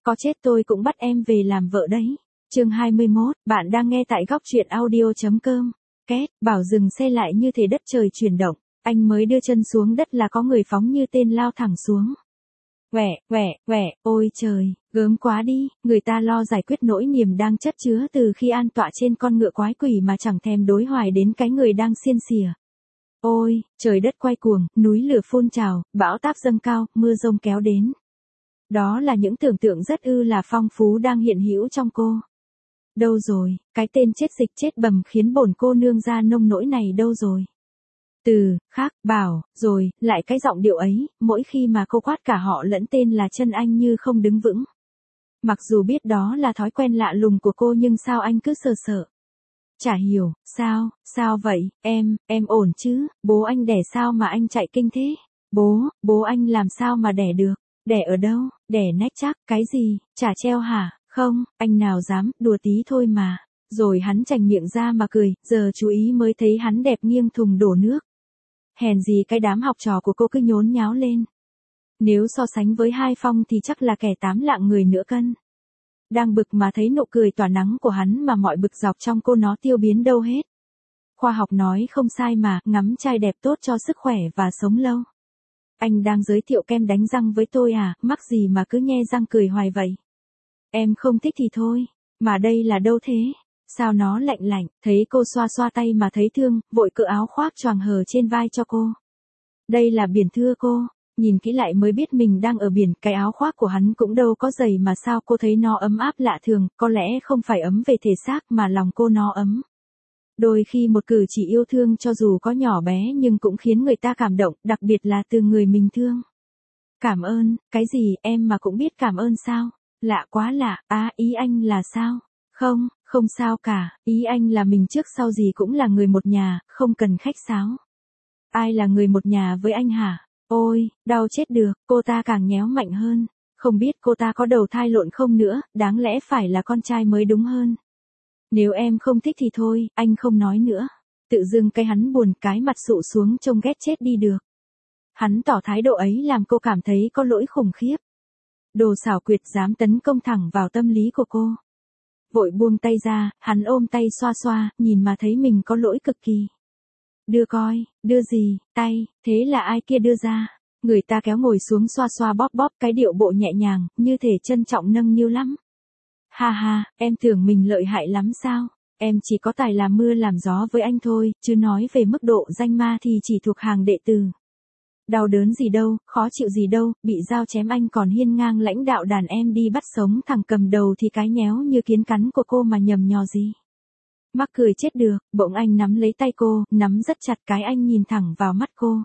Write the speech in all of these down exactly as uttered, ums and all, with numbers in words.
có chết tôi cũng bắt em về làm vợ đấy. Chương hai mươi mốt, bạn đang nghe tại góc truyện audio chấm com. Két, bảo dừng xe lại như thể đất trời chuyển động, anh mới đưa chân xuống đất là có người phóng như tên lao thẳng xuống. Quẻ, quẻ, quẻ, ôi trời, gớm quá đi, người ta lo giải quyết nỗi niềm đang chất chứa từ khi an tọa trên con ngựa quái quỷ mà chẳng thèm đối hoài đến cái người đang xiên xỉa. Ôi, trời đất quay cuồng, núi lửa phun trào, bão táp dâng cao, mưa rông kéo đến. Đó là những tưởng tượng rất ư là phong phú đang hiện hữu trong cô. Đâu rồi, cái tên chết dịch chết bầm khiến bổn cô nương ra nông nỗi này đâu rồi? Từ, khác, bảo, rồi, lại cái giọng điệu ấy, mỗi khi mà cô quát cả họ lẫn tên là chân anh như không đứng vững. Mặc dù biết đó là thói quen lạ lùng của cô nhưng sao anh cứ sợ sợ. Chả hiểu, sao, sao vậy, em, em ổn chứ, bố anh đẻ sao mà anh chạy kinh thế? Bố, bố anh làm sao mà đẻ được? Đẻ ở đâu? Đẻ nách chắc, cái gì, chả treo hả? Không, anh nào dám, đùa tí thôi mà. Rồi hắn chành miệng ra mà cười, giờ chú ý mới thấy hắn đẹp nghiêng thùng đổ nước. Hèn gì cái đám học trò của cô cứ nhốn nháo lên. Nếu so sánh với Hai Phong thì chắc là kẻ tám lạng người nửa cân. Đang bực mà thấy nụ cười tỏa nắng của hắn mà mọi bực dọc trong cô nó tiêu biến đâu hết. Khoa học nói không sai mà, ngắm trai đẹp tốt cho sức khỏe và sống lâu. Anh đang giới thiệu kem đánh răng với tôi à, mắc gì mà cứ nhe răng cười hoài vậy. Em không thích thì thôi, mà đây là đâu thế? Sao nó lạnh lạnh, thấy cô xoa xoa tay mà thấy thương, vội cựa áo khoác choàng hở trên vai cho cô. Đây là biển thưa cô, nhìn kỹ lại mới biết mình đang ở biển, cái áo khoác của hắn cũng đâu có dày mà sao cô thấy nó ấm áp lạ thường, có lẽ không phải ấm về thể xác mà lòng cô nó ấm. Đôi khi một cử chỉ yêu thương cho dù có nhỏ bé nhưng cũng khiến người ta cảm động, đặc biệt là từ người mình thương. Cảm ơn, cái gì, em mà cũng biết cảm ơn sao? Lạ quá lạ, à ý anh là sao? Không, không sao cả, ý anh là mình trước sau gì cũng là người một nhà, không cần khách sáo. Ai là người một nhà với anh hả? Ôi, đau chết được, cô ta càng nhéo mạnh hơn. Không biết cô ta có đầu thai lộn không nữa, đáng lẽ phải là con trai mới đúng hơn. Nếu em không thích thì thôi, anh không nói nữa. Tự dưng cái hắn buồn cái mặt sụ xuống trông ghét chết đi được. Hắn tỏ thái độ ấy làm cô cảm thấy có lỗi khủng khiếp. Đồ xảo quyệt dám tấn công thẳng vào tâm lý của cô. Vội buông tay ra, hắn ôm tay xoa xoa, nhìn mà thấy mình có lỗi cực kỳ. Đưa coi, đưa gì, tay, thế là ai kia đưa ra. Người ta kéo ngồi xuống xoa xoa bóp bóp cái điệu bộ nhẹ nhàng, như thể trân trọng nâng niu lắm. Ha ha, em tưởng mình lợi hại lắm sao? Em chỉ có tài làm mưa làm gió với anh thôi, chứ nói về mức độ danh ma thì chỉ thuộc hàng đệ tử. Đau đớn gì đâu, khó chịu gì đâu, bị dao chém anh còn hiên ngang lãnh đạo đàn em đi bắt sống thằng cầm đầu thì cái nhéo như kiến cắn của cô mà nhầm nhò gì. Mắc cười chết được, bỗng anh nắm lấy tay cô, nắm rất chặt cái anh nhìn thẳng vào mắt cô.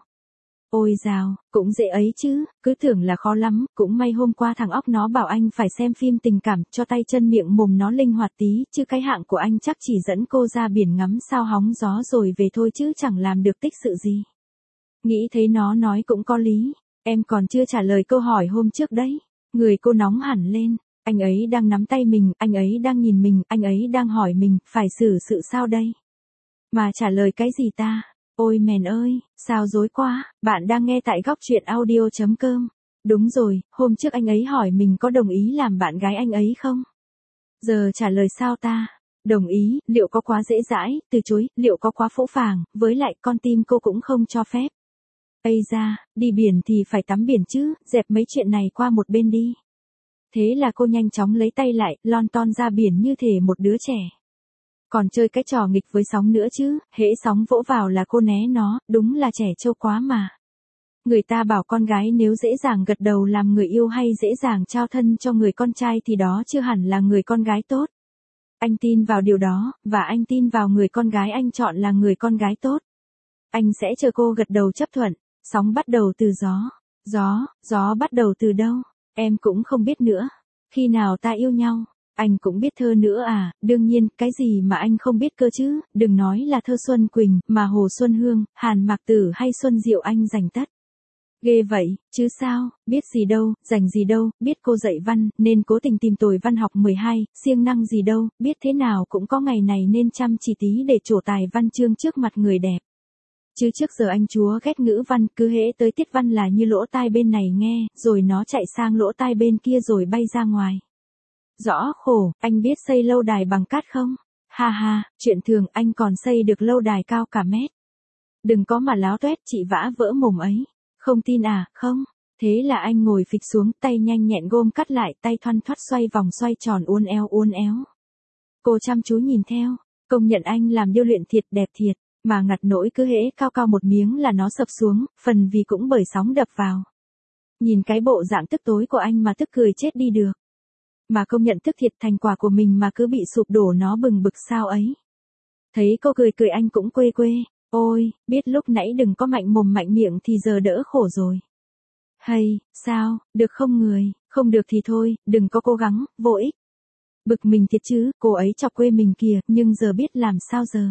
Ôi dào, cũng dễ ấy chứ, cứ tưởng là khó lắm, cũng may hôm qua thằng óc nó bảo anh phải xem phim tình cảm, cho tay chân miệng mồm nó linh hoạt tí, chứ cái hạng của anh chắc chỉ dẫn cô ra biển ngắm sao hóng gió rồi về thôi chứ chẳng làm được tích sự gì. Nghĩ thấy nó nói cũng có lý, em còn chưa trả lời câu hỏi hôm trước đấy. Người cô nóng hẳn lên, anh ấy đang nắm tay mình, anh ấy đang nhìn mình, anh ấy đang hỏi mình, phải xử sự sao đây? Mà trả lời cái gì ta? Ôi mèn ơi, sao dối quá, bạn đang nghe tại góc truyện audio chấm com. Đúng rồi, hôm trước anh ấy hỏi mình có đồng ý làm bạn gái anh ấy không? Giờ trả lời sao ta? Đồng ý, liệu có quá dễ dãi, từ chối, liệu có quá phũ phàng, với lại con tim cô cũng không cho phép. Ây da, đi biển thì phải tắm biển chứ, dẹp mấy chuyện này qua một bên đi. Thế là cô nhanh chóng lấy tay lại, lon ton ra biển như thể một đứa trẻ. Còn chơi cái trò nghịch với sóng nữa chứ, hễ sóng vỗ vào là cô né nó, đúng là trẻ trâu quá mà. Người ta bảo con gái nếu dễ dàng gật đầu làm người yêu hay dễ dàng trao thân cho người con trai thì đó chưa hẳn là người con gái tốt. Anh tin vào điều đó, và anh tin vào người con gái anh chọn là người con gái tốt. Anh sẽ chờ cô gật đầu chấp thuận. Sóng bắt đầu từ gió. Gió, gió bắt đầu từ đâu? Em cũng không biết nữa. Khi nào ta yêu nhau? Anh cũng biết thơ nữa à? Đương nhiên, cái gì mà anh không biết cơ chứ? Đừng nói là thơ Xuân Quỳnh, mà Hồ Xuân Hương, Hàn Mạc Tử hay Xuân Diệu anh dành tất. Ghê vậy, chứ sao, biết gì đâu, dành gì đâu, biết cô dạy văn, nên cố tình tìm tòi văn học mười hai, siêng năng gì đâu, biết thế nào cũng có ngày này nên chăm chỉ tí để trổ tài văn chương trước mặt người đẹp. Chứ trước giờ anh chúa ghét ngữ văn, cứ hễ tới tiết văn là như lỗ tai bên này nghe, rồi nó chạy sang lỗ tai bên kia rồi bay ra ngoài. Rõ khổ, anh biết xây lâu đài bằng cát không? Ha ha, chuyện thường anh còn xây được lâu đài cao cả mét. Đừng có mà láo tuét chị vã vỡ mồm ấy. Không tin à, không? Thế là anh ngồi phịch xuống, tay nhanh nhẹn gom cắt lại, tay thoăn thoắt xoay vòng xoay tròn uốn éo uốn éo. Cô chăm chú nhìn theo, công nhận anh làm điêu luyện thiệt đẹp thiệt, mà ngặt nỗi cứ hễ cao cao một miếng là nó sập xuống, phần vì cũng bởi sóng đập vào. Nhìn cái bộ dạng tức tối của anh mà tức cười chết đi được. Mà công nhận tức thiệt thành quả của mình mà cứ bị sụp đổ nó bừng bực sao ấy. Thấy cô cười cười anh cũng quê quê, ôi, biết lúc nãy đừng có mạnh mồm mạnh miệng thì giờ đỡ khổ rồi. Hay, sao, được không người, không được thì thôi, đừng có cố gắng, vô ích. Bực mình thiệt chứ, cô ấy chọc quê mình kìa, nhưng giờ biết làm sao giờ.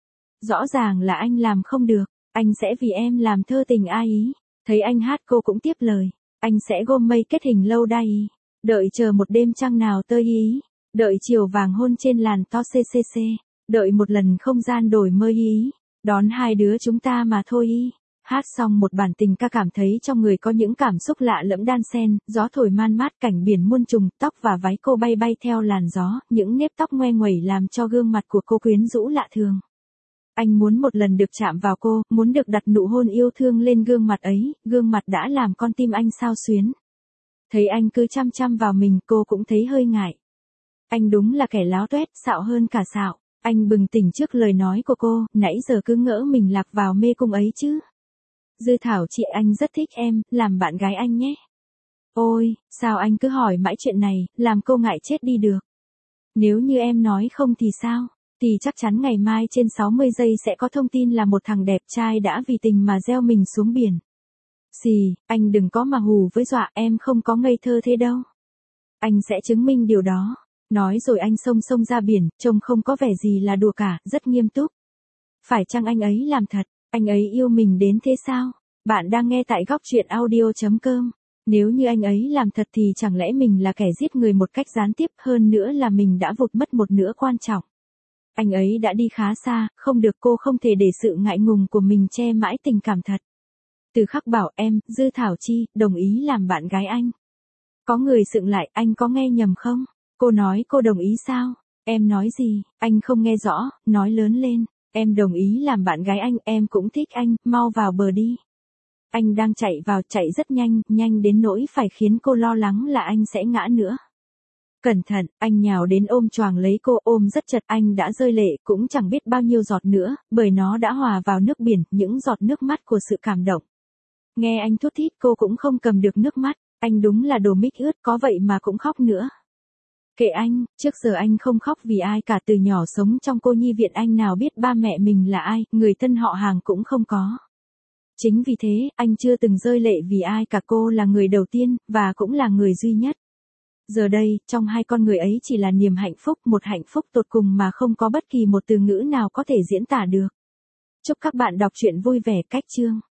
Rõ ràng là anh làm không được, anh sẽ vì em làm thơ tình ai ý. Thấy anh hát cô cũng tiếp lời, anh sẽ gom mây kết hình lâu đài ý. Đợi chờ một đêm trăng nào tơi ý. Đợi chiều vàng hôn trên làn to ccc. Đợi một lần không gian đổi mơ ý. Đón hai đứa chúng ta mà thôi ý. Hát xong một bản tình ca cảm thấy trong người có những cảm xúc lạ lẫm đan xen, gió thổi man mát cảnh biển muôn trùng, tóc và váy cô bay bay theo làn gió, những nếp tóc ngoe nguẩy làm cho gương mặt của cô quyến rũ lạ thường. Anh muốn một lần được chạm vào cô, muốn được đặt nụ hôn yêu thương lên gương mặt ấy, gương mặt đã làm con tim anh xao xuyến. Thấy anh cứ chăm chăm vào mình, cô cũng thấy hơi ngại. Anh đúng là kẻ láo tuét, xạo hơn cả xạo. Anh bừng tỉnh trước lời nói của cô, nãy giờ cứ ngỡ mình lạc vào mê cung ấy chứ. Dư Thảo chị anh rất thích em, làm bạn gái anh nhé. Ôi, sao anh cứ hỏi mãi chuyện này, làm cô ngại chết đi được. Nếu như em nói không thì sao, thì chắc chắn ngày mai trên sáu mươi giây sẽ có thông tin là một thằng đẹp trai đã vì tình mà gieo mình xuống biển. Xì, anh đừng có mà hù với dọa, em không có ngây thơ thế đâu. Anh sẽ chứng minh điều đó. Nói rồi anh xông xông ra biển, trông không có vẻ gì là đùa cả, rất nghiêm túc. Phải chăng anh ấy làm thật, anh ấy yêu mình đến thế sao? Bạn đang nghe tại góc truyện audio chấm com. Nếu như anh ấy làm thật thì chẳng lẽ mình là kẻ giết người một cách gián tiếp, hơn nữa là mình đã vụt mất một nửa quan trọng. Anh ấy đã đi khá xa, không được, cô không thể để sự ngại ngùng của mình che mãi tình cảm thật. Từ khắc bảo em, Dư Thảo Chi, đồng ý làm bạn gái anh. Có người sượng lại, anh có nghe nhầm không? Cô nói cô đồng ý sao? Em nói gì? Anh không nghe rõ, nói lớn lên. Em đồng ý làm bạn gái anh, em cũng thích anh, mau vào bờ đi. Anh đang chạy vào, chạy rất nhanh, nhanh đến nỗi phải khiến cô lo lắng là anh sẽ ngã nữa. Cẩn thận, anh nhào đến ôm choàng lấy cô, ôm rất chặt, anh đã rơi lệ, cũng chẳng biết bao nhiêu giọt nữa, bởi nó đã hòa vào nước biển, những giọt nước mắt của sự cảm động. Nghe anh thút thít cô cũng không cầm được nước mắt, anh đúng là đồ mích ướt, có vậy mà cũng khóc nữa. Kệ anh, trước giờ anh không khóc vì ai cả, từ nhỏ sống trong cô nhi viện anh nào biết ba mẹ mình là ai, người thân họ hàng cũng không có. Chính vì thế, anh chưa từng rơi lệ vì ai cả, cô là người đầu tiên, và cũng là người duy nhất. Giờ đây, trong hai con người ấy chỉ là niềm hạnh phúc, một hạnh phúc tột cùng mà không có bất kỳ một từ ngữ nào có thể diễn tả được. Chúc các bạn đọc truyện vui vẻ. Cách chương.